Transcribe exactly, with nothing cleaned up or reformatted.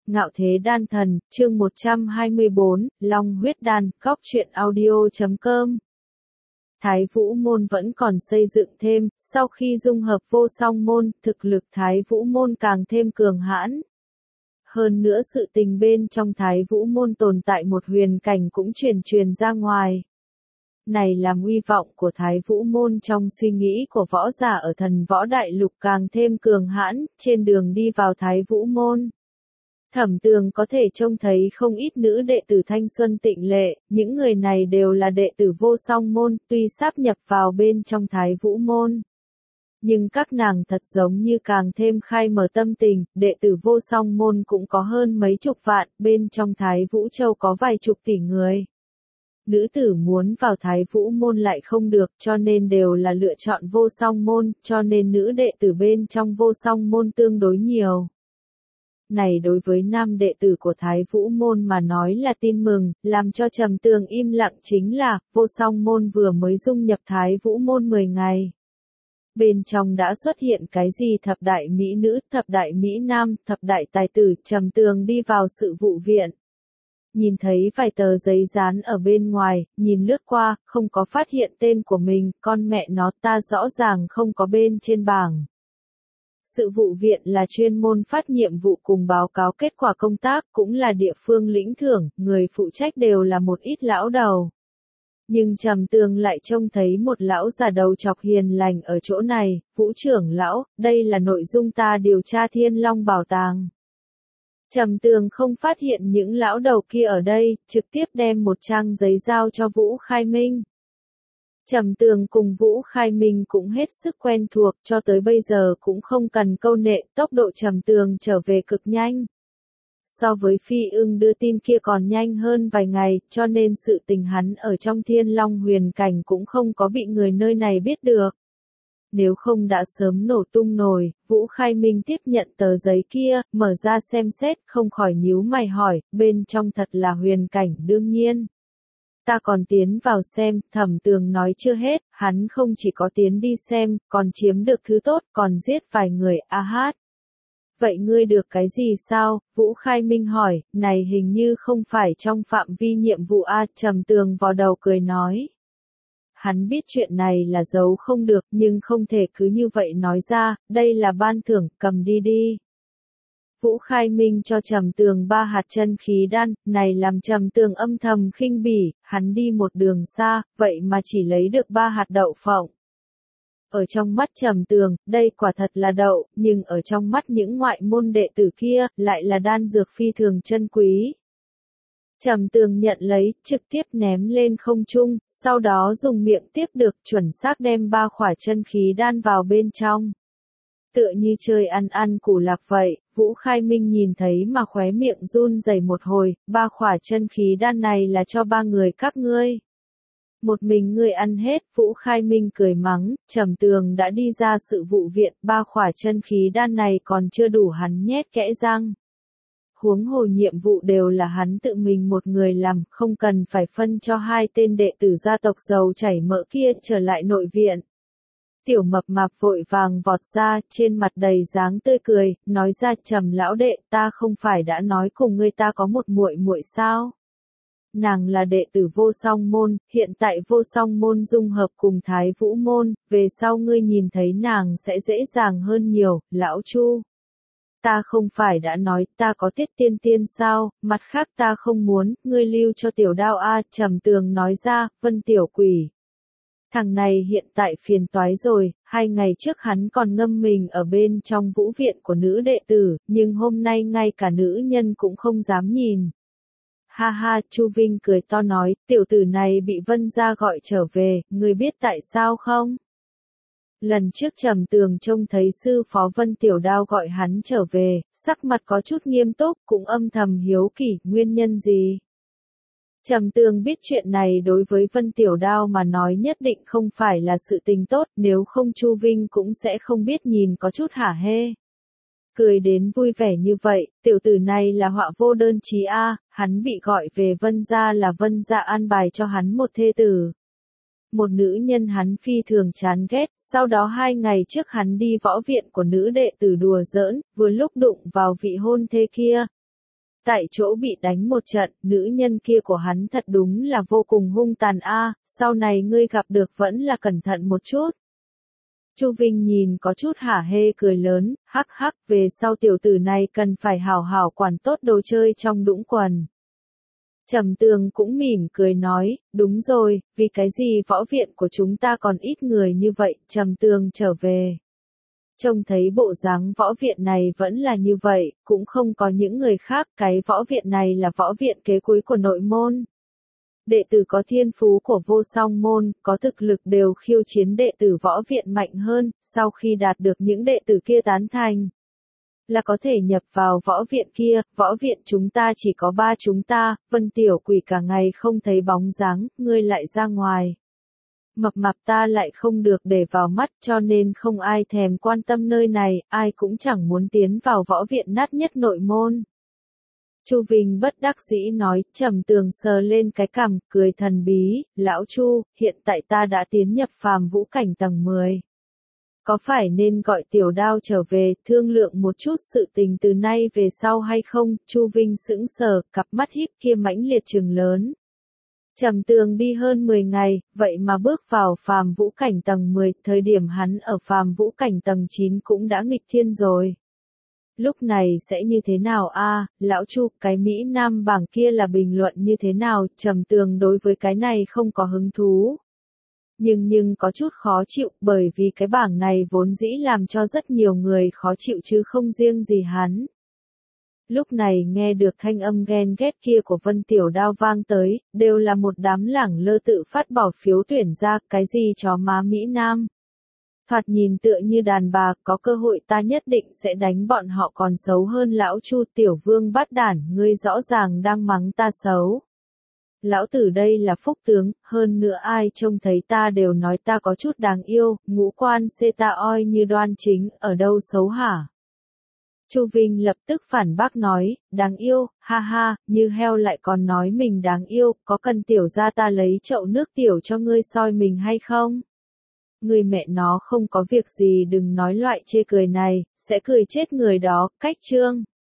Ngạo Thế Đan Thần, chương một trăm hai mươi bốn, Long Huyết Đan, góc truyện audio chấm com. Thái Vũ Môn vẫn còn xây dựng thêm, sau khi dung hợp Vô Song Môn, thực lực Thái Vũ Môn càng thêm cường hãn. Hơn nữa sự tình bên trong Thái Vũ Môn tồn tại một huyền cảnh cũng truyền truyền ra ngoài. Này làm uy vọng của Thái Vũ Môn trong suy nghĩ của võ giả ở thần võ đại lục càng thêm cường hãn, trên đường đi vào Thái Vũ Môn. Thẩm Tường có thể trông thấy không ít nữ đệ tử thanh xuân tịnh lệ, những người này đều là đệ tử Vô Song Môn, tuy sáp nhập vào bên trong Thái Vũ Môn. Nhưng các nàng thật giống như càng thêm khai mở tâm tình, đệ tử Vô Song Môn cũng có hơn mấy chục vạn, bên trong Thái Vũ Châu có vài chục tỷ người. Nữ tử muốn vào Thái Vũ Môn lại không được, cho nên đều là lựa chọn Vô Song Môn, cho nên nữ đệ tử bên trong Vô Song Môn tương đối nhiều. Này đối với nam đệ tử của Thái Vũ Môn mà nói là tin mừng, làm cho Trầm Tường im lặng chính là, Vô Song Môn vừa mới dung nhập Thái Vũ Môn mười ngày. Bên trong đã xuất hiện cái gì thập đại mỹ nữ, thập đại mỹ nam, thập đại tài tử, Trầm Tường đi vào sự vụ viện. Nhìn thấy vài tờ giấy dán ở bên ngoài, nhìn lướt qua, không có phát hiện tên của mình, con mẹ nó ta rõ ràng không có bên trên bảng. Sự vụ viện là chuyên môn phát nhiệm vụ cùng báo cáo kết quả công tác, cũng là địa phương lĩnh thưởng, người phụ trách đều là một ít lão đầu. Nhưng Trầm Tường lại trông thấy một lão già đầu chọc hiền lành ở chỗ này, Vũ trưởng lão, đây là nội dung ta điều tra Thiên Long Bảo Tàng. Trầm Tường không phát hiện những lão đầu kia ở đây, trực tiếp đem một trang giấy giao cho Vũ Khai Minh. Trầm Tường cùng Vũ Khai Minh cũng hết sức quen thuộc, cho tới bây giờ cũng không cần câu nệ, tốc độ Trầm Tường trở về cực nhanh. So với Phi Ưng đưa tin kia còn nhanh hơn vài ngày, cho nên sự tình hắn ở trong Thiên Long huyền cảnh cũng không có bị người nơi này biết được. Nếu không đã sớm nổ tung nồi, Vũ Khai Minh tiếp nhận tờ giấy kia, mở ra xem xét, không khỏi nhíu mày hỏi, bên trong thật là huyền cảnh đương nhiên. Ta còn tiến vào xem, Thẩm Tường nói chưa hết, hắn không chỉ có tiến đi xem, còn chiếm được thứ tốt, còn giết vài người, a hát. Vậy ngươi được cái gì sao? Vũ Khai Minh hỏi, này hình như không phải trong phạm vi nhiệm vụ a, Trầm Tường vò đầu cười nói. Hắn biết chuyện này là giấu không được, nhưng không thể cứ như vậy nói ra, đây là ban thưởng, cầm đi đi. Vũ Khai Minh cho Trầm Tường ba hạt chân khí đan, này làm Trầm Tường âm thầm khinh bỉ, hắn đi một đường xa, vậy mà chỉ lấy được ba hạt đậu phộng. Ở trong mắt Trầm Tường, đây quả thật là đậu, nhưng ở trong mắt những ngoại môn đệ tử kia, lại là đan dược phi thường chân quý. Trầm Tường nhận lấy, trực tiếp ném lên không trung, sau đó dùng miệng tiếp được, chuẩn xác đem ba khỏa chân khí đan vào bên trong. Tựa như chơi ăn ăn củ lạc vậy, Vũ Khai Minh nhìn thấy mà khóe miệng run rẩy một hồi, ba khỏa chân khí đan này là cho ba người các ngươi. Một mình ngươi ăn hết, Vũ Khai Minh cười mắng, Trầm Tường đã đi ra sự vụ viện, ba khỏa chân khí đan này còn chưa đủ hắn nhét kẽ răng. Huống hồ nhiệm vụ đều là hắn tự mình một người làm, không cần phải phân cho hai tên đệ tử gia tộc giàu chảy mỡ kia trở lại nội viện. Tiểu Mập Mạp vội vàng vọt ra, trên mặt đầy dáng tươi cười, nói ra, Trầm lão đệ, ta không phải đã nói cùng ngươi ta có một muội muội sao? Nàng là đệ tử Vô Song Môn, hiện tại Vô Song Môn dung hợp cùng Thái Vũ Môn, về sau ngươi nhìn thấy nàng sẽ dễ dàng hơn nhiều, lão Chu. Ta không phải đã nói ta có Tiết Tiên Tiên sao, mặt khác ta không muốn, ngươi lưu cho Tiểu Đao a, Trầm Tường nói ra, Vân Tiểu Quỷ. Thằng này hiện tại phiền toái rồi, hai ngày trước hắn còn ngâm mình ở bên trong vũ viện của nữ đệ tử, nhưng hôm nay ngay cả nữ nhân cũng không dám nhìn. Ha ha, Chu Vinh cười to nói, tiểu tử này bị Vân gia gọi trở về, ngươi biết tại sao không? Lần trước Trầm Tường trông thấy sư phó Vân Tiểu Đao gọi hắn trở về, sắc mặt có chút nghiêm túc, cũng âm thầm hiếu kỳ, nguyên nhân gì? Trầm Tường biết chuyện này đối với Vân Tiểu Đao mà nói nhất định không phải là sự tình tốt, nếu không Chu Vinh cũng sẽ không biết nhìn có chút hả hê. Cười đến vui vẻ như vậy, tiểu tử này là họa vô đơn chí a, hắn bị gọi về Vân gia là Vân gia an bài cho hắn một thê tử. Một nữ nhân hắn phi thường chán ghét, sau đó hai ngày trước hắn đi võ viện của nữ đệ tử đùa giỡn, vừa lúc đụng vào vị hôn thê kia. tại chỗ bị đánh một trận, nữ nhân kia của hắn thật đúng là vô cùng hung tàn a, sau này ngươi gặp được vẫn là cẩn thận một chút. Chu Vinh nhìn có chút hả hê cười lớn, hắc hắc, về sau tiểu tử này cần phải hảo hảo quản tốt đồ chơi trong đũng quần. Trầm Tường cũng mỉm cười nói, đúng rồi, vì cái gì võ viện của chúng ta còn ít người như vậy, Trầm Tường trở về. Trông thấy bộ dáng võ viện này vẫn là như vậy, cũng không có những người khác, cái võ viện này là võ viện kế cuối của nội môn. Đệ tử có thiên phú của vô song môn, có thực lực đều khiêu chiến đệ tử võ viện mạnh hơn, sau khi đạt được những đệ tử kia tán thành, là có thể nhập vào võ viện kia, võ viện chúng ta chỉ có ba chúng ta, Vân Tiểu Quỷ cả ngày không thấy bóng dáng, ngươi lại ra ngoài. Mập mạp ta lại không được để vào mắt cho nên không ai thèm quan tâm nơi này, ai cũng chẳng muốn tiến vào võ viện nát nhất nội môn. Chu Vinh bất đắc dĩ nói, Trầm Tường sờ lên cái cằm, cười thần bí, lão Chu, hiện tại ta đã tiến nhập phàm vũ cảnh tầng mười. Có phải nên gọi Tiểu Đao trở về, thương lượng một chút sự tình từ nay về sau hay không? Chu Vinh sững sờ, cặp mắt híp kia mãnh liệt trừng lớn. Trầm Tường đi hơn mười ngày, vậy mà bước vào phàm vũ cảnh tầng mười, thời điểm hắn ở phàm vũ cảnh tầng chín cũng đã nghịch thiên rồi. Lúc này sẽ như thế nào a, lão Chu, cái Mỹ Nam bảng kia là bình luận như thế nào? Trầm Tường đối với cái này không có hứng thú. Nhưng nhưng có chút khó chịu, bởi vì cái bảng này vốn dĩ làm cho rất nhiều người khó chịu chứ không riêng gì hắn. Lúc này nghe được thanh âm ghen ghét kia của Vân Tiểu Đao vang tới, đều là một đám lẳng lơ tự phát bỏ phiếu tuyển ra, cái gì chó má Mỹ Nam. Thoạt nhìn tựa như đàn bà, có cơ hội ta nhất định sẽ đánh bọn họ còn xấu hơn lão Chu. Tiểu Vương bát đản, ngươi rõ ràng đang mắng ta xấu. Lão tử đây là phúc tướng, hơn nữa ai trông thấy ta đều nói ta có chút đáng yêu, ngũ quan xê ta oi như đoan chính, ở đâu xấu hả? Chu Vinh lập tức phản bác nói, đáng yêu, ha ha, như heo lại còn nói mình đáng yêu, có cần tiểu ra ta lấy chậu nước tiểu cho ngươi soi mình hay không? Người mẹ nó không có việc gì đừng nói loại chê cười này, sẽ cười chết người đó, cách chương.